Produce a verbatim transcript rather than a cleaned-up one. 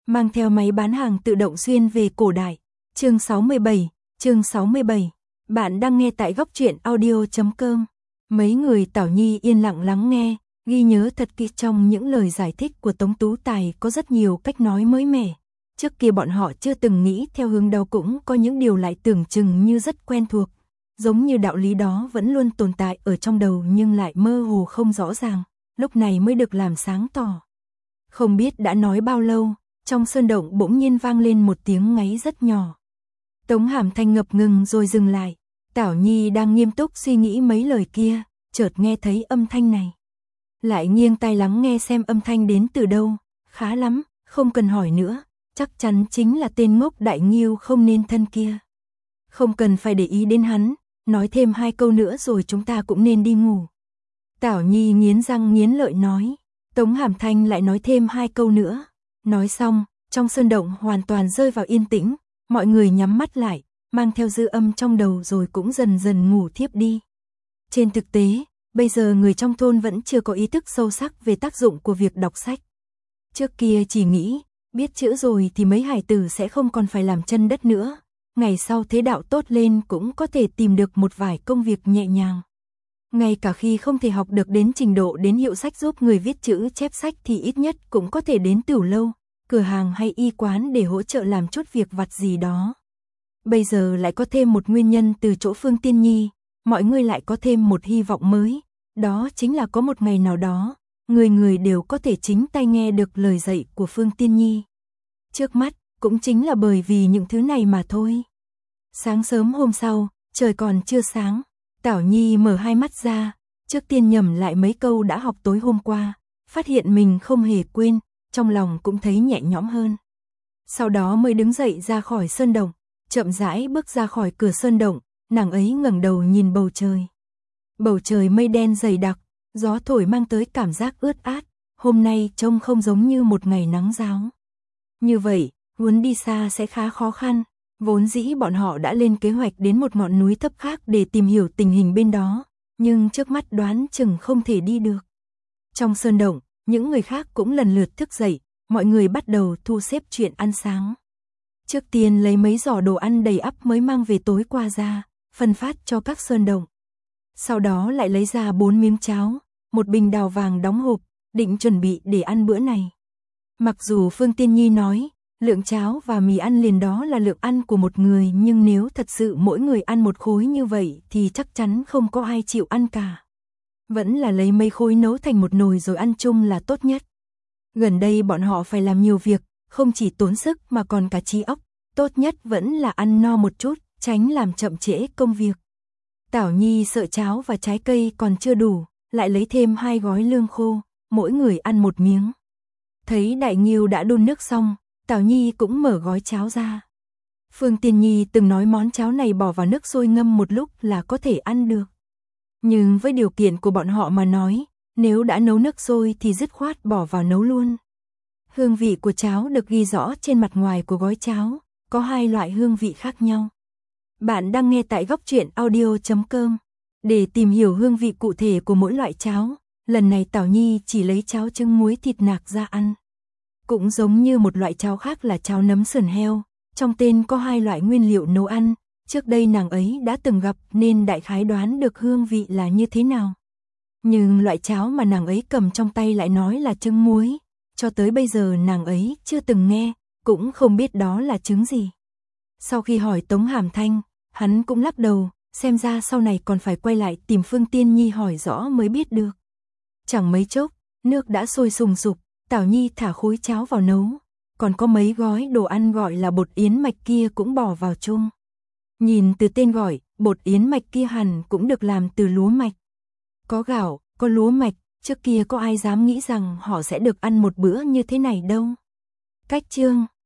mang theo máy bán hàng tự động xuyên về cổ đại. Chương sáu mươi bảy, chương sáu mươi bảy. Bạn đang nghe tại góc truyện audio chấm com. Mấy người Tảo Nhi yên lặng lắng nghe, ghi nhớ thật kỹ trong những lời giải thích của Tống Tú Tài có rất nhiều cách nói mới mẻ. Trước kia bọn họ chưa từng nghĩ theo hướng đó, cũng có những điều lại tưởng chừng như rất quen thuộc. Giống như đạo lý đó vẫn luôn tồn tại ở trong đầu nhưng lại mơ hồ không rõ ràng, lúc này mới được làm sáng tỏ. Không biết đã nói bao lâu, trong sơn động bỗng nhiên vang lên một tiếng ngáy rất nhỏ. Tống Hàm Thanh ngập ngừng rồi dừng lại. Tảo Nhi đang nghiêm túc suy nghĩ mấy lời kia, chợt nghe thấy âm thanh này. Lại nghiêng tai lắng nghe xem âm thanh đến từ đâu. Khá lắm, không cần hỏi nữa, chắc chắn chính là tên ngốc Đại Nghiêu không nên thân kia. Không cần phải để ý đến hắn, nói thêm hai câu nữa rồi chúng ta cũng nên đi ngủ. Tảo Nhi nghiến răng nghiến lợi nói. Tống Hàm Thanh lại nói thêm hai câu nữa. Nói xong, trong sơn động hoàn toàn rơi vào yên tĩnh, mọi người nhắm mắt lại, mang theo dư âm trong đầu rồi cũng dần dần ngủ thiếp đi. Trên thực tế, bây giờ người trong thôn vẫn chưa có ý thức sâu sắc về tác dụng của việc đọc sách. Trước kia chỉ nghĩ, biết chữ rồi thì mấy hải tử sẽ không còn phải làm chân đất nữa. Ngày sau thế đạo tốt lên cũng có thể tìm được một vài công việc nhẹ nhàng. Ngay cả khi không thể học được đến trình độ đến hiệu sách giúp người viết chữ chép sách thì ít nhất cũng có thể đến tửu lâu, cửa hàng hay y quán để hỗ trợ làm chút việc vặt gì đó. Bây giờ lại có thêm một nguyên nhân từ chỗ Phương Tiên Nhi, mọi người lại có thêm một hy vọng mới, đó chính là có một ngày nào đó, người người đều có thể chính tay nghe được lời dạy của Phương Tiên Nhi. Trước mắt, cũng chính là bởi vì những thứ này mà thôi. Sáng sớm hôm sau, trời còn chưa sáng, Tảo Nhi mở hai mắt ra, trước tiên nhẩm lại mấy câu đã học tối hôm qua, phát hiện mình không hề quên, trong lòng cũng thấy nhẹ nhõm hơn. Sau đó mới đứng dậy ra khỏi sơn động, chậm rãi bước ra khỏi cửa sơn động, nàng ấy ngẩng đầu nhìn bầu trời. Bầu trời mây đen dày đặc, gió thổi mang tới cảm giác ướt át, hôm nay trông không giống như một ngày nắng ráo. Như vậy, muốn đi xa sẽ khá khó khăn, vốn dĩ bọn họ đã lên kế hoạch đến một ngọn núi thấp khác để tìm hiểu tình hình bên đó, nhưng trước mắt đoán chừng không thể đi được. Trong sơn động, những người khác cũng lần lượt thức dậy, mọi người bắt đầu thu xếp chuyện ăn sáng. Trước tiên lấy mấy giỏ đồ ăn đầy ắp mới mang về tối qua ra, phân phát cho các sơn động. Sau đó lại lấy ra bốn miếng cháo, một bình đào vàng đóng hộp, định chuẩn bị để ăn bữa này. Mặc dù Phương Tiên Nhi nói, lượng cháo và mì ăn liền đó là lượng ăn của một người, nhưng nếu thật sự mỗi người ăn một khối như vậy thì chắc chắn không có ai chịu ăn cả. Vẫn là lấy mấy khối nấu thành một nồi rồi ăn chung là tốt nhất. Gần đây bọn họ phải làm nhiều việc, không chỉ tốn sức mà còn cả trí óc, tốt nhất vẫn là ăn no một chút, tránh làm chậm trễ công việc. Tảo Nhi sợ cháo và trái cây còn chưa đủ, lại lấy thêm hai gói lương khô, mỗi người ăn một miếng. Thấy Đại Nghiêu đã đun nước xong, Tảo Nhi cũng mở gói cháo ra. Phương Tiên Nhi từng nói món cháo này bỏ vào nước sôi ngâm một lúc là có thể ăn được. Nhưng với điều kiện của bọn họ mà nói, nếu đã nấu nước sôi thì dứt khoát bỏ vào nấu luôn. Hương vị của cháo được ghi rõ trên mặt ngoài của gói cháo, có hai loại hương vị khác nhau. Bạn đang nghe tại góc truyện audio chấm com. Để tìm hiểu hương vị cụ thể của mỗi loại cháo, lần này Tảo Nhi chỉ lấy cháo trứng muối thịt nạc ra ăn. Cũng giống như một loại cháo khác là cháo nấm sườn heo, trong tên có hai loại nguyên liệu nấu ăn, trước đây nàng ấy đã từng gặp nên đại khái đoán được hương vị là như thế nào. Nhưng loại cháo mà nàng ấy cầm trong tay lại nói là trứng muối, cho tới bây giờ nàng ấy chưa từng nghe, cũng không biết đó là trứng gì. Sau khi hỏi Tống Hàm Thanh, hắn cũng lắc đầu, xem ra sau này còn phải quay lại tìm Phương Tiên Nhi hỏi rõ mới biết được. Chẳng mấy chốc, nước đã sôi sùng sục, Tảo Nhi thả khối cháo vào nấu, còn có mấy gói đồ ăn gọi là bột yến mạch kia cũng bỏ vào chung. Nhìn từ tên gọi, bột yến mạch kia hẳn cũng được làm từ lúa mạch. Có gạo, có lúa mạch, trước kia có ai dám nghĩ rằng họ sẽ được ăn một bữa như thế này đâu. Cách chương